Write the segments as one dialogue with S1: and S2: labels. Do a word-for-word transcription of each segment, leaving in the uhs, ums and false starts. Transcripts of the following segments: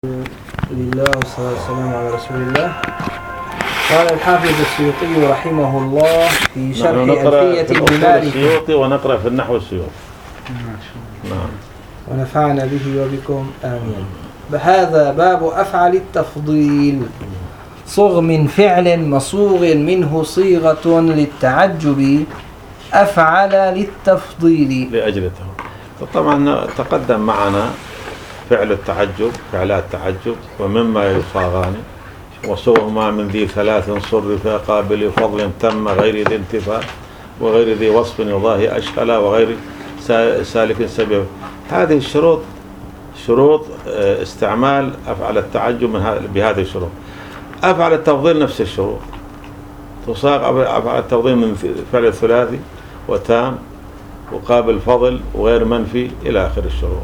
S1: لله والصلاة والسلام على رسول الله. قال الحافظ السيوطي رحمه الله في شرح ألفية ابن مالك
S2: السيوطي ونقرأ في النحو السيوطي. نعم.
S1: ونفعنا به وبكم آمين. بهذا باب أفعل التفضيل. صغ من فعل مصوغ منه صيغة للتعجب أفعل للتفضيل
S2: لأجلته. طبعا تقدم معنا فعل التعجب، فعلات التعجب ومما يصاغان، وصوغهما من ذي ثلاث صرف قابل فضل تم غير ذي انتفاء وغير ذي وصف يضاهي أشكلا وغير سالك سبب. هذه الشروط شروط استعمال أفعل التعجب من بهذه الشروط. أفعل التفضيل نفس الشروط، تصاغ أفعل التفضيل من فعل الثلاثي وتام وقابل فضل وغير منفي إلى آخر الشروط.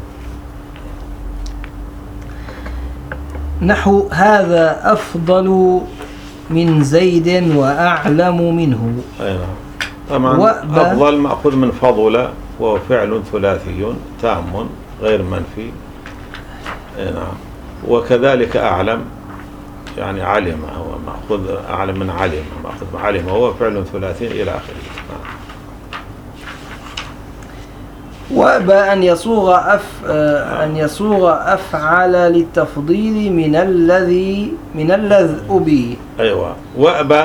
S1: نحو هذا أفضل من زيد وأعلم منه.
S2: أي نعم. طبعا أفضل مأخوذ من فضل وهو فعل ثلاثي تام غير منفي. أي نعم. وكذلك أعلم يعني علم، هو مأخوذ أعلم من علم، مأخوذ علم وهو فعل ثلاثي إلى آخره. نعم.
S1: وأبى أن يصوغ أف أن يصوغ أفعل للتفضيل من الذي من الذي أبي.
S2: أيوة. وأبى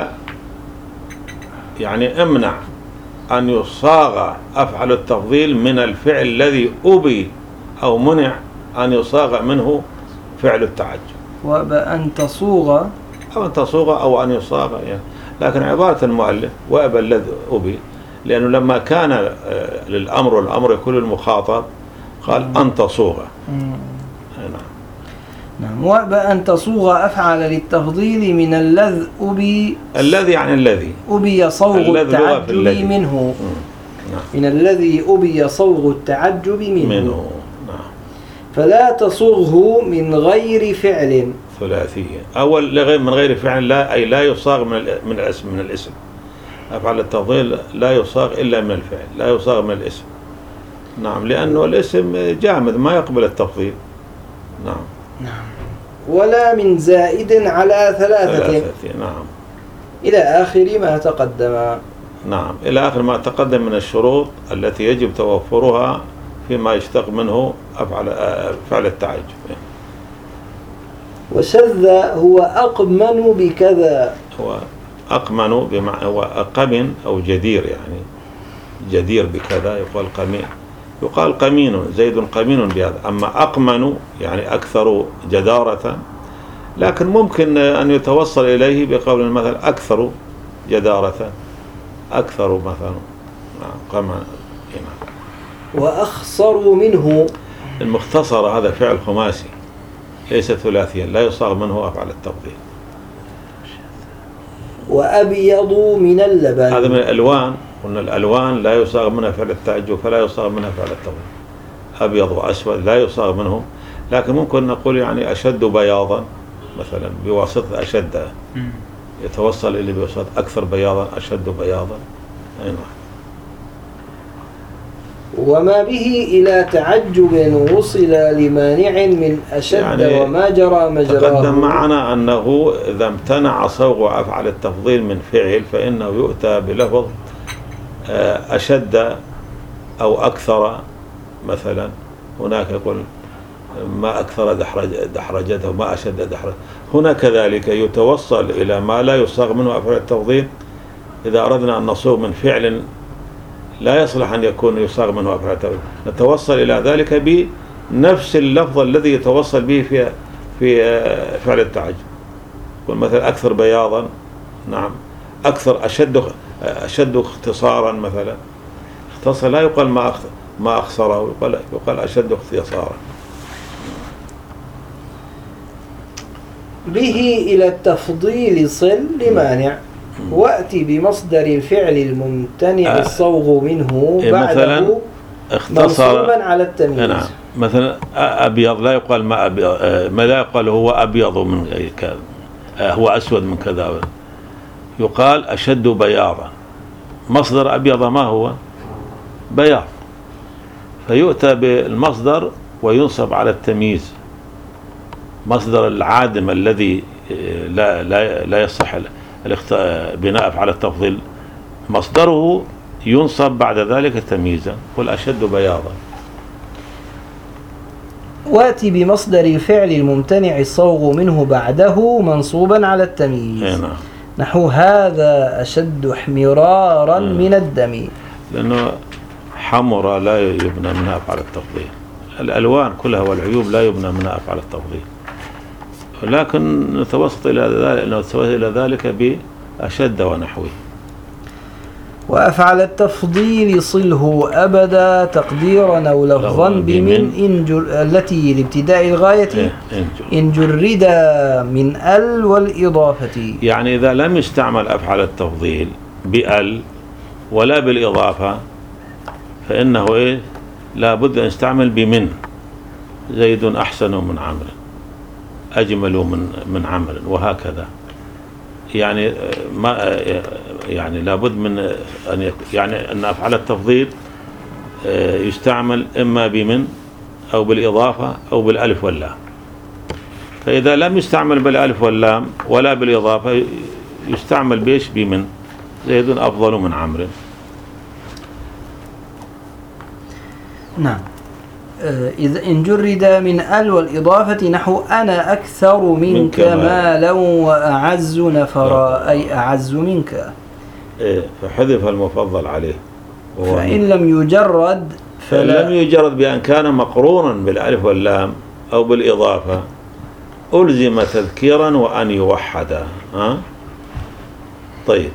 S2: يعني امنع أن يصاغ أفعل التفضيل من الفعل الذي أبي أو منع أن يصاغ منه فعل التعجب.
S1: وأبى أن تصوغ
S2: أو أن تصوغ أو أن يصاغ يعني. لكن عبارة المؤلف وأبى الذي أبي، لأنه لما كان للأمر والأمر يكون المخاطب قال أن تصوغ.
S1: نعم. نعم. وأبى أن تصوغ أفعل للتفضيل من الذي أبي.
S2: الذي يعني الذي
S1: أبي صوغ التعجب منه.
S2: نعم.
S1: من الذي أبي صوغ التعجب منه.
S2: منه. نعم.
S1: فلا تصوغه من غير فعل
S2: ثلاثي. أول لغير من غير فعل، لا أي لا يصاغ من من الاسم من الاسم. أفعل التفضيل لا يصاغ إلا من الفعل، لا يصاغ من الاسم. نعم. لأنه الاسم جامد ما يقبل التفضيل. نعم.
S1: نعم. ولا من زائد على ثلاثة.
S2: ثلاثة. نعم.
S1: إلى آخر ما تقدم.
S2: نعم. إلى آخر ما تقدم من الشروط التي يجب توفرها فيما يشتق منه أفعل فعل التعجب.
S1: وشذ هو أقمن بكذا.
S2: هو أقمن بمعنى هو أقمن أو جدير، يعني جدير بكذا يقال قمين، يقال قمين، زيد قمين بهذا. أما أقمن يعني أكثر جدارة، لكن ممكن أن يتوصل إليه بقول المثل أكثر جدارة، أكثر مثلا. قمن.
S1: وأخصر منه.
S2: المختصر هذا فعل خماسي ليس ثلاثيا، لا يصاغ منه أفعل التفضيل.
S1: وأبيض من اللبن.
S2: هذا من الألوان، قلنا الألوان لا يصاغ منها فعل التعجب فلا يصاغ منها فعل التفضيل. أبيض وأسود لا يصاغ منهم، لكن ممكن نقول يعني أشد بياضا مثلا بواسطة أشد، يتوصل إلى بواسطة أكثر بياضا، أشد بياضا. أي نعم.
S1: وما به إلى تعجب وصل لمانع من أشد يعني وما جرى مجراه.
S2: تقدم معنا أنه إذا امتنع صوغ أفعل التفضيل من فعل فإنه يؤتى بلفظ أشد أو أكثر مثلا. هناك يقول ما أكثر دحرجته وما أشد دحرجته. هنا كذلك يتوصل إلى ما لا يصاغ منه أفعل التفضيل إذا أردنا أن نصوغ من فعل لا يصلح أن يكون يصاغ منه أفعل التفضيل، نتوصل إلى ذلك بنفس اللفظ الذي يتوصل به في في فعل التعجب. يقول مثلا أكثر بياضا. نعم. أكثر أشد أشد اختصارا مثلا. اختصر لا يقال ما ما أخسره، يقال يقال أشد اختصارا.
S1: به إلى التفضيل صل لمانع وأتي بمصدر الفعل الممتنع الصوغ منه بعده منصوبا على التمييز.
S2: نعم. مثلا أبيض لا يقال ما أبيض، ما لا يقال هو أبيض من كذا، هو أسود من كذا، يقال أشد بياضا. مصدر أبيض ما هو؟ بياض، فيؤتى بالمصدر وينصب على التمييز. مصدر العادم الذي لا لا لا يصح بناء أفعال التفضيل مصدره ينصب بعد ذلك تمييزا، قل أشد بياضا.
S1: واتي بمصدر الفعل الممتنع الصوغ منه بعده منصوبا على التمييز.
S2: هنا.
S1: نحو هذا أشد احمرارا
S2: هنا.
S1: من الدم،
S2: لأنه حمر لا يبنى منها أفعال التفضيل، الألوان كلها والعيوب لا يبنى منها أفعال التفضيل، لكن نتوسط إلى ذلك نتوسط إلى ذلك بأشد ونحوه.
S1: وأفعل التفضيل صله أبدا تقديرا أو لفظا بمن إن جر... التي لابتداء الغاية إن جرد من ال والإضافة.
S2: يعني إذا لم يستعمل أفعال التفضيل بال ولا بالإضافة فإنه إيه لا بد أن يستعمل بمن. زيد أحسن من عمرو، أجمل من من عمرو، وهكذا. يعني ما يعني لابد من أن يكون يعني أن أفعال التفضيل يستعمل إما بمن أو بالإضافة أو بالألف واللام. فإذا لم يستعمل بالألف واللام ولا بالإضافة يستعمل بيش بمن. زيد أفضل من عمرو.
S1: نعم. إذا إن جرد من ال والإضافة نحو أنا أكثر منك مالا وأعز نفرا، أي أعز منك.
S2: إيه فحذف المفضل عليه.
S1: فإن لم يجرد
S2: فلا لم يجرد بأن كان مقرونا بالألف واللام أو بالإضافة ألزم تذكيرا وأن يوحدا. ها طيب.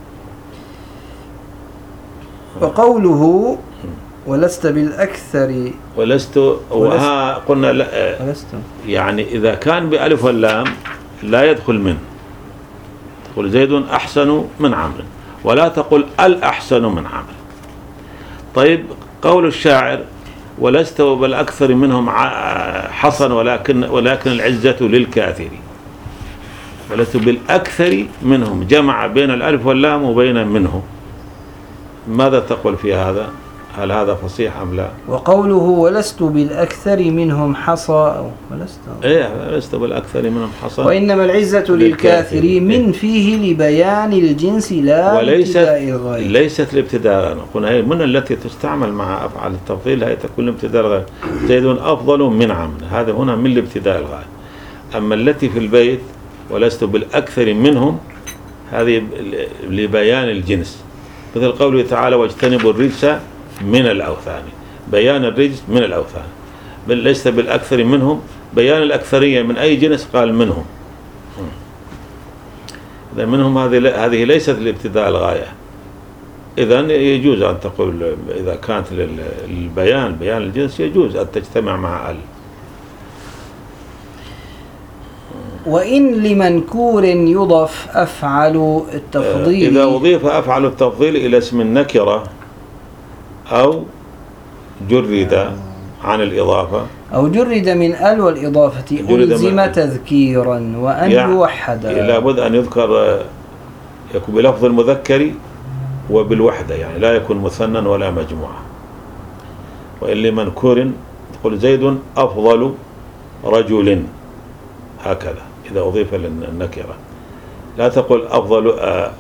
S1: وقوله ولست بالأكثر
S2: ولست وها قلنا لا
S1: ولست
S2: يعني إذا كان بألف واللام لا يدخل من. تقول زيد أحسن من عمرو ولا تقول الأحسن من عمرو. طيب قول الشاعر ولست بالأكثر منهم حصن ولكن ولكن العزة للكاثر. ولست بالأكثر منهم جمع بين الألف واللام وبين منه. ماذا تقول في هذا؟ هل هذا فصيح أم لا؟
S1: وقوله ولست بالأكثر منهم حصى ولست
S2: إيه لست بالأكثر منهم حصى.
S1: وإنما العزة للكاثر من فيه لبيان الجنس لا لابتداء الغاية.
S2: ليست لابتداء. قلنا هي من التي تستعمل مع أفعال التفضيل هي تكون لابتداء الغاية. زيد أفضل من عمرو، هذا هنا من لابتداء الغاية. أما التي في البيت ولست بالأكثر منهم هذه لبيان الجنس، مثل قوله تعالى واجتنبوا الرجس من الأوثان، بيان الرجس من الأوثان. بل ليس بالأكثر منهم بيان الأكثرية من أي جنس قال منهم. إذا منهم هذه هذه ليست لابتداء الغاية. إذن يجوز أن تقول إذا كانت للبيان بيان الجنس يجوز أن تجتمع مع ال.
S1: وإن لمنكور يضف أفعل التفضيل.
S2: إذا أضيف أفعل التفضيل إلى اسم النكرة أو جرد عن الإضافة
S1: أو جرد من ال والإضافة ألزم تذكيرا وأن يعني يوحدا.
S2: لابد أن يذكر يكون بلفظ المذكر وبالوحدة، يعني لا يكون مثنى ولا مجموعة. وإن لمنكور تقول زيد أفضل رجل، هكذا إذا أضيف للنكرة. لا تقول أفضل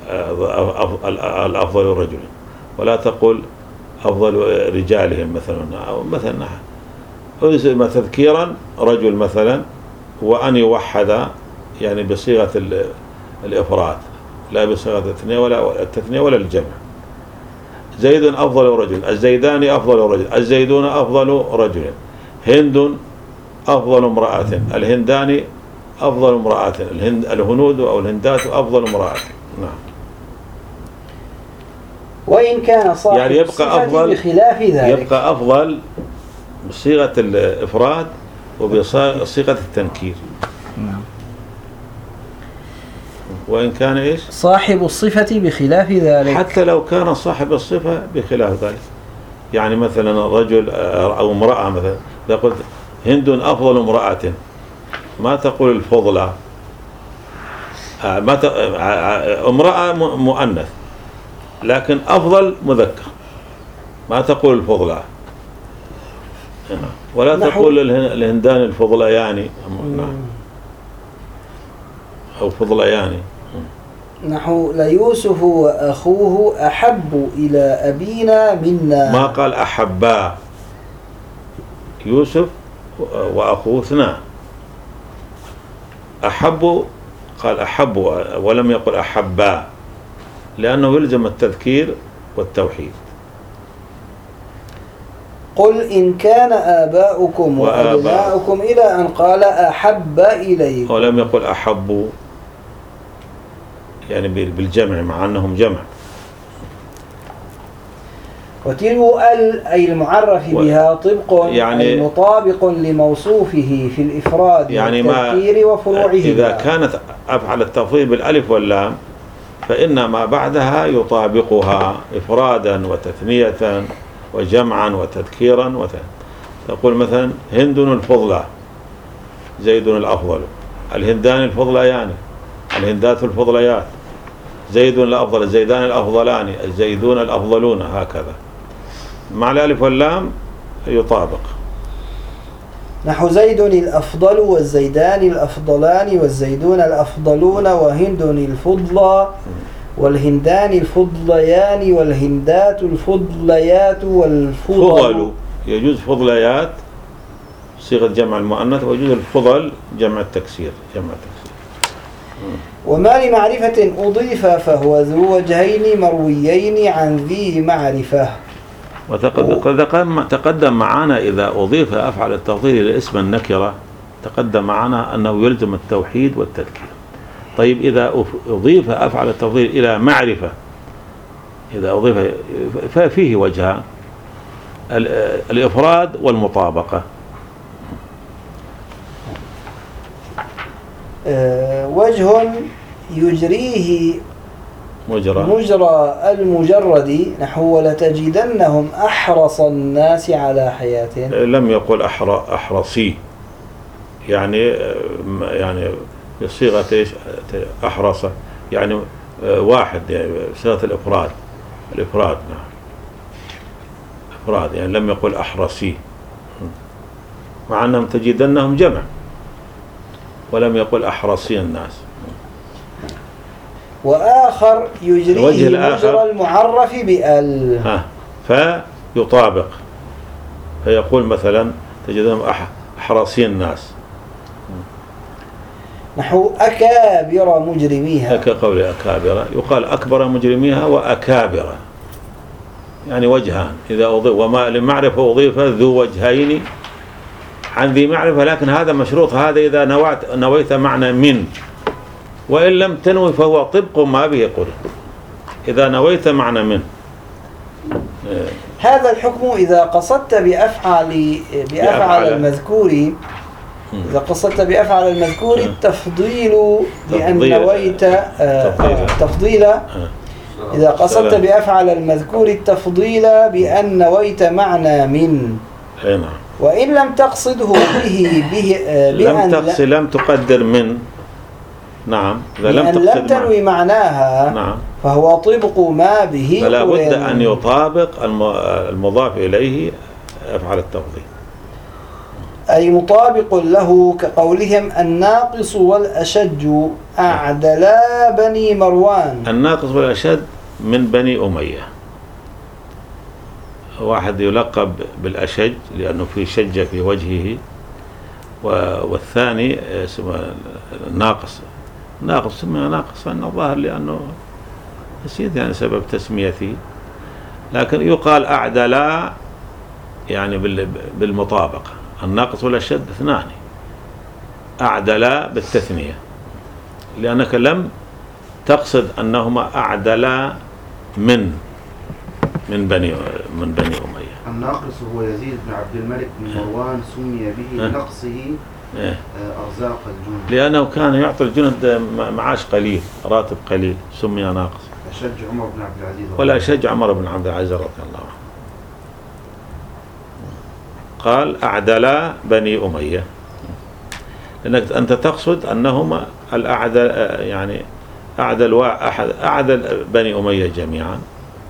S2: الأفضل رجل، ولا تقول أفضل رجالهم مثلا، أو مثلا ألزم تذكيرا رجل مثلا وأن يوحد يعني بصيغة الإفراد لا بصيغة التثنية ولا التثنية ولا الجمع. زيد أفضل رجل، الزيدان أفضل رجل، الزيدون أفضل رجل، هند أفضل امرأة، الهندان أفضل امرأة، الهند الهنود أو الهندات أفضل امرأة. نعم.
S1: وإن كان صاحب
S2: يعني يبقى أفضل
S1: بخلاف ذلك،
S2: يبقى أفضل بصيغة الإفراد وبصيغة التنكير.
S1: نعم.
S2: وإن كان إيش؟
S1: صاحب الصفة بخلاف ذلك،
S2: حتى لو كان صاحب الصفة بخلاف ذلك. يعني مثلا رجل أو امرأة، مثلا إذا قلت هند أفضل امرأة ما تقول الفضلة، ما ت... امرأة مؤنث لكن أفضل مذكر، ما تقول الفضلة ولا تقول الهندان الفضلة يعني. نعم. أو فضليان.
S1: نحو ليوسف وأخوه أحب إلى أبينا منا.
S2: ما قال أحبا، يوسف وأخوه اثنان. أحب قال أحب ولم يقل أحبا، لأنه يلزم التذكير والتوحيد.
S1: قل إن كان آباؤكم وأبناؤكم إلى أن قال أحب إليكم،
S2: ولم يقل أحب يعني بالجمع مع أنهم جمع.
S1: وتلو ال أي المعرف بها طبق يعني مطابق لموصوفه في الإفراد
S2: يعني
S1: والتذكير وفروعه.
S2: إذا كانت أفعل التفضيل بالألف واللام فإن ما بعدها يطابقها إفرادا وتثنية وجمعا وتذكيرا وت... تقول مثلا هند الفضلى، زيد الأفضل، الهندان الفضليان، الهندات الفضليات، زيد الأفضل، الزيدان الأفضلان، الزيدون الأفضلون، هكذا مع الألف واللام يطابق.
S1: نحو زيد الأفضل والزيدان الأفضلان والزيدون الأفضلون وهند الفضلى والهندان الفضليان والهندات الفضليات والفضل.
S2: يجوز فضليات صيغة جمع المؤنث، ويجوز الفضل جمع التكسير جمع التكسير.
S1: وما لمعرفة أضيف فهو ذو وجهين مرويين عن ذي معرفة.
S2: وتقدم معنا إذا أضيف أفعل التفضيل إلى اسم النكرة تقدم معنا أنه يلزم التوحيد والتذكير. طيب إذا أضيف أفعل التفضيل إلى معرفة، إذا أضيف ففيه وجهان، الإفراد والمطابقة.
S1: أه وجه يجريه
S2: مجرى,
S1: مجرى المجرد، نحو ولتجدنهم أحرص الناس على حياة.
S2: لم يقل أحرصي، يعني يعني بصيغة ايش أحرص، يعني واحد، يعني صيغة الإفراد، الإفراد نعم إفراد، يعني لم يقل أحرصي، مع أنهم تجدنهم جمع ولم يقل أحرصي الناس.
S1: وآخر يجريه مجرى المعرف بأل،
S2: فيطابق، فيقول مثلا تجدهم أحرصي الناس،
S1: نحو أكابر مجرميها،
S2: كقول أكابر، يقال أكبر مجرميها وأكابر، يعني وجهان. إذا أضيف وما لمعرفة أضيف ذو وجهين عن ذي معرفة، لكن هذا مشروط، هذا إذا نويت نويت معنى من، وإن لم تنوي فهو طبق ما به قرئ. إذا نويت معنى من.
S1: هذا الحكم إذا قصدت بأفعل بأفعل المذكور، إذا قصدت بأفعل المذكور التفضيل بأن نويت تفضيل، إذا قصدت بأفعل المذكور التفضيل بأن نويت معنى من، وإن لم تقصده به به
S2: لم تقصد لم تقدر من، نعم، إذا لم
S1: تقصد لم تنوي معناها،
S2: نعم،
S1: فهو طبق ما به،
S2: فلا بد أن يطابق المضاف إليه أفعل التفضيل،
S1: أي مطابق له، كقولهم الناقص والأشج أعدلا بني مروان.
S2: الناقص والأشج من بني أمية، واحد يلقب بالأشج لأنه في شجة في وجهه، والثاني اسمه ناقص. ناقص سمي ناقص أن الظاهر لأنه نسيت يعني سبب تسميته، لكن يقال أعدلا يعني بالمطابقة. الناقص والأشد اثنان، أعدلا بالتثنية، لأنك لم تقصد أنهما أعدلا من من بني من بني أمية.
S3: الناقص هو يزيد بن عبد الملك بن مروان، سمي به لنقصه أرزاق الجند،
S2: لأنه كان يعطي الجند معاش قليل، راتب قليل، سمي ناقص.
S3: أشج عمر بن عبد العزيز
S2: ولا أشج عمر بن عبد العزيز رضي الله عنه، قال أعدلا بني أمية، لأنك أنت تقصد أنهما الأعدل، يعني أعدل أحد أعدل بني أمية جميعا.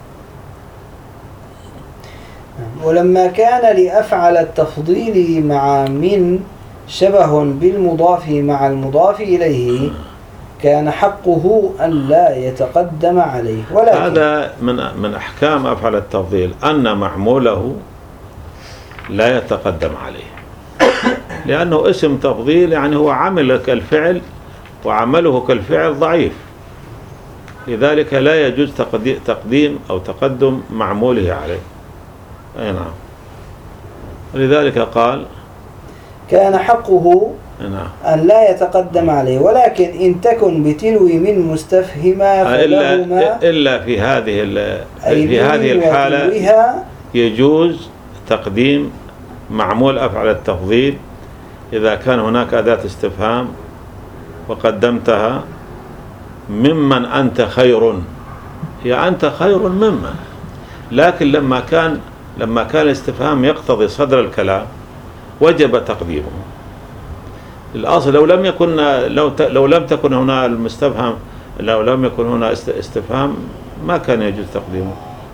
S1: ولما كان لأفعل التفضيل مع من شبه بالمضاف مع المضاف إليه، كان حقه أن لا يتقدم عليه. ولكن
S2: هذا من من أحكام أفعل التفضيل أن معموله لا يتقدم عليه، لأنه اسم تفضيل يعني هو عمل كالفعل وعمله كالفعل ضعيف، لذلك لا يجوز تقديم أو تقدم معموله عليه. أي نعم. لذلك قال
S1: كان حقه
S2: نعم
S1: أن لا يتقدم عليه، ولكن إن تكن بتلو من مستفهما فلهما
S2: إلا, إلا في هذه في هذه الحالة يجوز تقديم معمول أفعل التفضيل إذا كان هناك أداة استفهام وقدمتها ممن أنت خير، هي أنت خير ممن، لكن لما كان لما كان الاستفهام يقتضي صدر الكلام وجب تقديمه. الأصل لو لم يكن لو لو لم تكن هنا المستفهم لو لم يكن هنا استفهام ما كان يجوز تقديمه.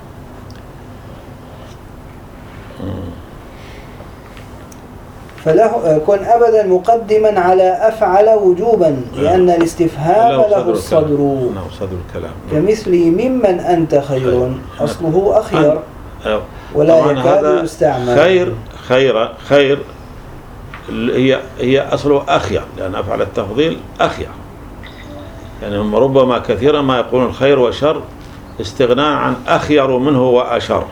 S1: فله كن أبدا مقدما على أفعل وجوبا لأن الاستفهام له الصدر.
S2: نعم صدر الكلام.
S1: كمثل ممن أنت خير أصله أخير ولا يكاد يستعمل.
S2: خير خير خير هي هي أصله أخير، لأن أفعل التفضيل أخير، يعني هم ربما كثيرا ما يقولون الخير وشر استغناء عن أخير منه وأشر،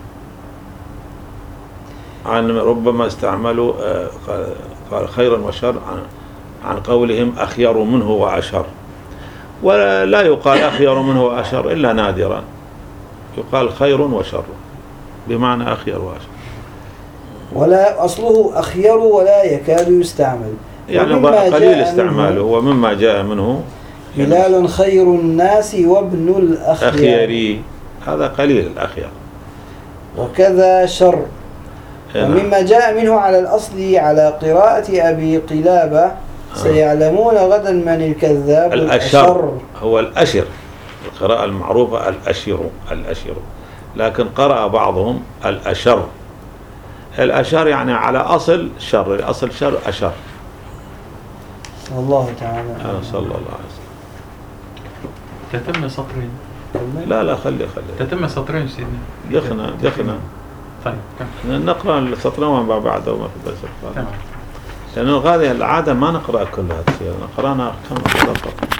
S2: عن ربما استعملوا قال خيرا وشر عن عن قولهم أخير منه وأشر، ولا يقال أخير منه وأشر إلا نادرا، يقال خير وشر بمعنى أخير وأشر،
S1: ولا أصله أخير ولا يكاد يستعمل،
S2: يعني قليل استعماله. ومما جاء منه
S1: هلال خير الناس وابن الأخيار،
S2: هذا قليل الأخيار.
S1: وكذا شر. ومما جاء منه على الأصل على قراءة أبي قلابة سيعلمون غدا من الكذاب
S2: الأشر. هو الأشر، القراءة المعروفة الأشر الأشر، لكن قرأ بعضهم الأشر. الأشر يعني على أصل شر، أصل شر أشر.
S1: صلى الله تعالى
S2: صلى الله عليه وسلم.
S4: تتم سطرين.
S2: لا لا خلي خلي
S4: تتم سطرين سيدنا.
S2: دخنا دخنا.
S4: طيب
S2: نقرأ السطرين وما بعده وما في بس.
S4: تمام.
S2: لأنه هذه العادة ما نقرأ كلها، قرأنا كم سطر.